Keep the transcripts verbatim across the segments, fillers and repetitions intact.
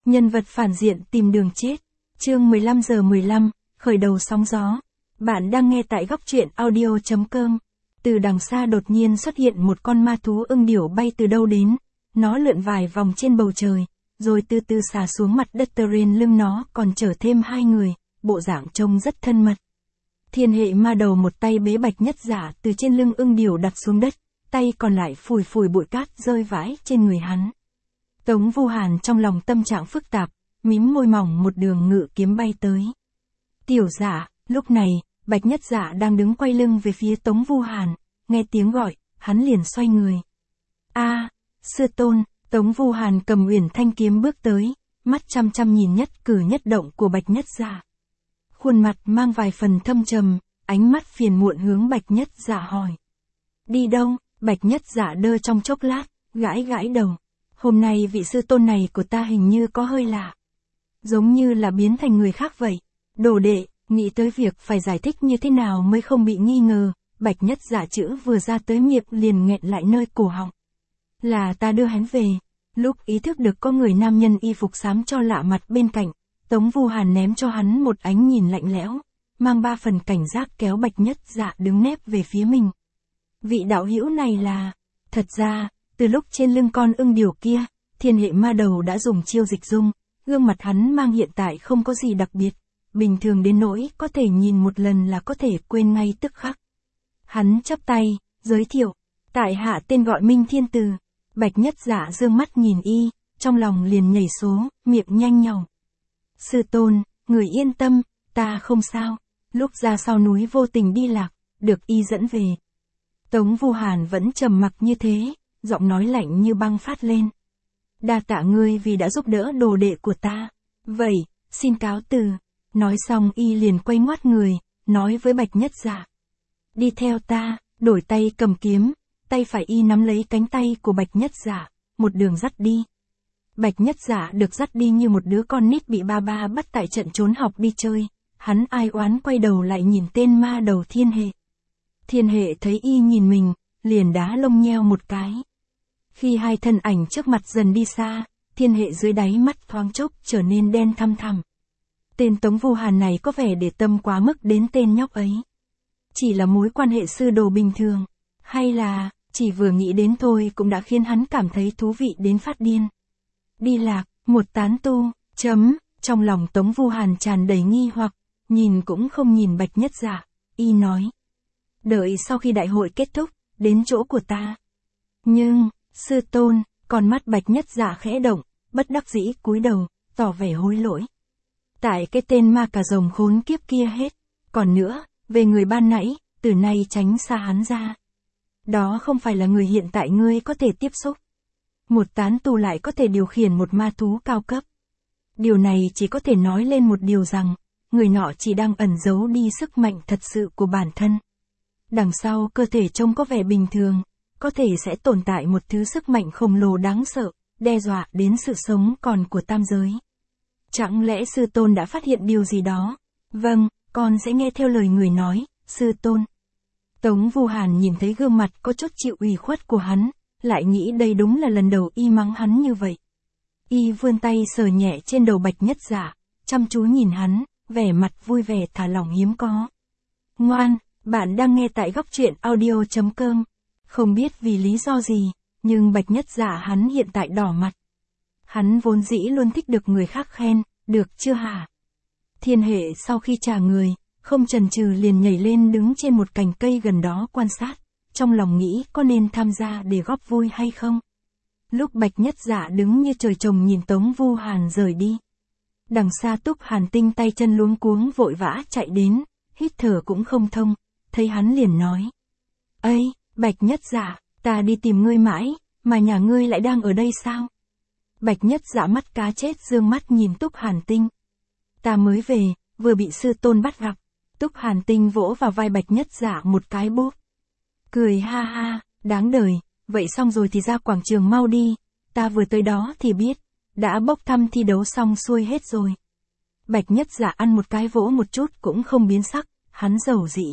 Nhân vật phản diện tìm đường chết. Chương mười lăm giờ mười lăm, khởi đầu sóng gió. Bạn đang nghe tại góc truyện audio chấm com. Từ đằng xa đột nhiên xuất hiện một con ma thú ưng điểu bay từ đâu đến. Nó lượn vài vòng trên bầu trời, rồi từ từ xà xuống mặt đất. Trên lưng nó còn chở thêm hai người, bộ dạng trông rất thân mật. Thiên hệ ma đầu một tay bế Bạch Nhất Giả từ trên lưng ưng điểu đặt xuống đất, tay còn lại phủi phủi bụi cát rơi vãi trên người hắn. Tống Vu Hàn trong lòng tâm trạng phức tạp, mím môi mỏng một đường ngự kiếm bay tới. Tiểu Giả, lúc này, Bạch Nhất Giả đang đứng quay lưng về phía Tống Vu Hàn, nghe tiếng gọi, hắn liền xoay người. A, sư tôn. Tống Vu Hàn cầm Uyển Thanh kiếm bước tới, mắt chăm chăm nhìn nhất cử nhất động của Bạch Nhất Giả. Khuôn mặt mang vài phần thâm trầm, ánh mắt phiền muộn hướng Bạch Nhất Giả hỏi. Đi đâu? Bạch Nhất Giả đơ trong chốc lát, gãi gãi đầu. Hôm nay vị sư tôn này của ta hình như có hơi lạ. Giống như là biến thành người khác vậy. Đồ đệ, nghĩ tới việc phải giải thích như thế nào mới không bị nghi ngờ, Bạch Nhất Giả chữ vừa ra tới miệng liền nghẹn lại nơi cổ họng. Là ta đưa hắn về. Lúc ý thức được có người nam nhân y phục xám cho lạ mặt bên cạnh, Tống Vu Hàn ném cho hắn một ánh nhìn lạnh lẽo, mang ba phần cảnh giác kéo Bạch Nhất Giả đứng nép về phía mình. Vị đạo hữu này là... Thật ra, từ lúc trên lưng con ưng điểu kia, thiên hệ ma đầu đã dùng chiêu dịch dung, gương mặt hắn mang hiện tại không có gì đặc biệt, bình thường đến nỗi có thể nhìn một lần là có thể quên ngay tức khắc. Hắn chắp tay, giới thiệu, tại hạ tên gọi Minh Thiên Từ. Bạch Nhất Giả dương mắt nhìn y, trong lòng liền nhảy số, miệng nhanh nhảu. Sư tôn, người yên tâm, ta không sao. Lúc ra sau núi vô tình đi lạc, được y dẫn về. Tống Vu Hàn vẫn trầm mặc như thế, giọng nói lạnh như băng phát lên. Đa tạ ngươi vì đã giúp đỡ đồ đệ của ta. Vậy, xin cáo từ. Nói xong y liền quay ngoắt người, nói với Bạch Nhất Giả. Đi theo ta, đổi tay cầm kiếm, tay phải y nắm lấy cánh tay của Bạch Nhất Giả, một đường dắt đi. Bạch Nhất Giả được dắt đi như một đứa con nít bị ba ba bắt tại trận trốn học đi chơi, hắn ai oán quay đầu lại nhìn tên ma đầu thiên hệ. Thiên hệ thấy y nhìn mình, liền đá lông nheo một cái. Khi hai thân ảnh trước mặt dần đi xa, thiên hệ dưới đáy mắt thoáng chốc trở nên đen thăm thẳm. Tên Tống Vu Hàn này có vẻ để tâm quá mức đến tên nhóc ấy. Chỉ là mối quan hệ sư đồ bình thường, hay là, chỉ vừa nghĩ đến thôi cũng đã khiến hắn cảm thấy thú vị đến phát điên. Đi lạc, một tán tu, chấm, trong lòng Tống Vu Hàn tràn đầy nghi hoặc, nhìn cũng không nhìn Bạch Nhất Giả, y nói. Đợi sau khi đại hội kết thúc, đến chỗ của ta. Nhưng, sư tôn, con mắt Bạch Nhất Giả khẽ động, bất đắc dĩ cúi đầu, tỏ vẻ hối lỗi. Tại cái tên ma cà rồng khốn kiếp kia hết, còn nữa, về người ban nãy, từ nay tránh xa hắn ra. Đó không phải là người hiện tại ngươi có thể tiếp xúc. Một tán tu lại có thể điều khiển một ma thú cao cấp. Điều này chỉ có thể nói lên một điều rằng, người nọ chỉ đang ẩn giấu đi sức mạnh thật sự của bản thân. Đằng sau cơ thể trông có vẻ bình thường, có thể sẽ tồn tại một thứ sức mạnh khổng lồ đáng sợ, đe dọa đến sự sống còn của tam giới. Chẳng lẽ sư tôn đã phát hiện điều gì đó? Vâng, con sẽ nghe theo lời người nói, sư tôn. Tống Vu Hàn nhìn thấy gương mặt có chút chịu ủy khuất của hắn, lại nghĩ đây đúng là lần đầu y mắng hắn như vậy. Y vươn tay sờ nhẹ trên đầu Bạch Nhất Giả, chăm chú nhìn hắn, vẻ mặt vui vẻ thả lỏng hiếm có. Ngoan, bạn đang nghe tại góc truyện audio chấm com. Không biết vì lý do gì, nhưng Bạch Nhất Giả hắn hiện tại đỏ mặt. Hắn vốn dĩ luôn thích được người khác khen, được chưa hả? Thiên hệ sau khi trả người, không chần chừ liền nhảy lên đứng trên một cành cây gần đó quan sát, trong lòng nghĩ có nên tham gia để góp vui hay không. Lúc Bạch Nhất Giả đứng như trời trồng nhìn Tống Vu Hàn rời đi. Đằng xa Túc Hàn Tinh tay chân luống cuống vội vã chạy đến, hít thở cũng không thông, thấy hắn liền nói. Ây, Bạch Nhất Giả, ta đi tìm ngươi mãi, mà nhà ngươi lại đang ở đây sao? Bạch Nhất Giả mắt cá chết dương mắt nhìn Túc Hàn Tinh. Ta mới về, vừa bị sư tôn bắt gặp. Túc Hàn Tinh vỗ vào vai Bạch Nhất Giả một cái bốp. Cười ha ha, đáng đời, vậy xong rồi thì ra quảng trường mau đi, ta vừa tới đó thì biết, đã bốc thăm thi đấu xong xuôi hết rồi. Bạch Nhất Giả ăn một cái vỗ một chút cũng không biến sắc, hắn dầu dĩ.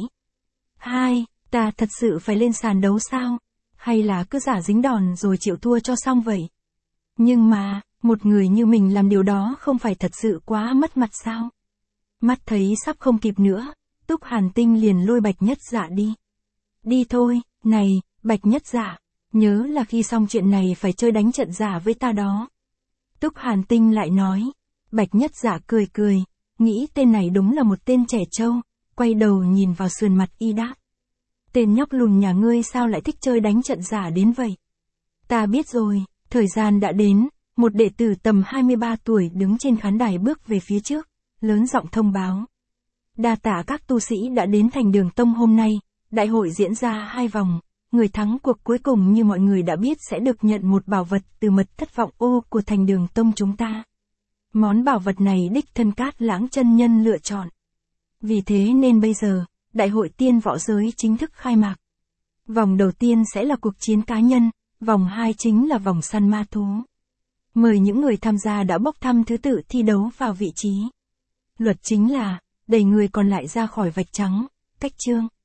Hai, ta thật sự phải lên sàn đấu sao? Hay là cứ giả dính đòn rồi chịu thua cho xong vậy? Nhưng mà, Một người như mình làm điều đó không phải thật sự quá mất mặt sao? Mắt thấy sắp không kịp nữa, Túc Hàn Tinh liền lôi Bạch Nhất Dạ đi. Đi thôi, này, Bạch Nhất Dạ, nhớ là khi xong chuyện này phải chơi đánh trận giả với ta đó. Túc Hàn Tinh lại nói. Bạch Nhất Dạ cười cười, nghĩ tên này đúng là một tên trẻ trâu, quay đầu nhìn vào sườn mặt y đáp. Tên nhóc lùn nhà ngươi sao lại thích chơi đánh trận giả đến vậy? Ta biết rồi, thời gian đã đến, một đệ tử tầm hai mươi ba tuổi đứng trên khán đài bước về phía trước, lớn giọng thông báo. Đa tạ các tu sĩ đã đến Thành Đường Tông hôm nay, đại hội diễn ra hai vòng, người thắng cuộc cuối cùng như mọi người đã biết sẽ được nhận một bảo vật từ mật thất vọng ô của Thành Đường Tông chúng ta. Món bảo vật này đích thân Cát Lãng chân nhân lựa chọn. Vì thế nên bây giờ, đại hội tiên võ giới chính thức khai mạc. Vòng đầu tiên sẽ là cuộc chiến cá nhân, vòng hai chính là vòng săn ma thú. Mời những người tham gia đã bốc thăm thứ tự thi đấu vào vị trí. Luật chính là, đẩy người còn lại ra khỏi vạch trắng, cách chương.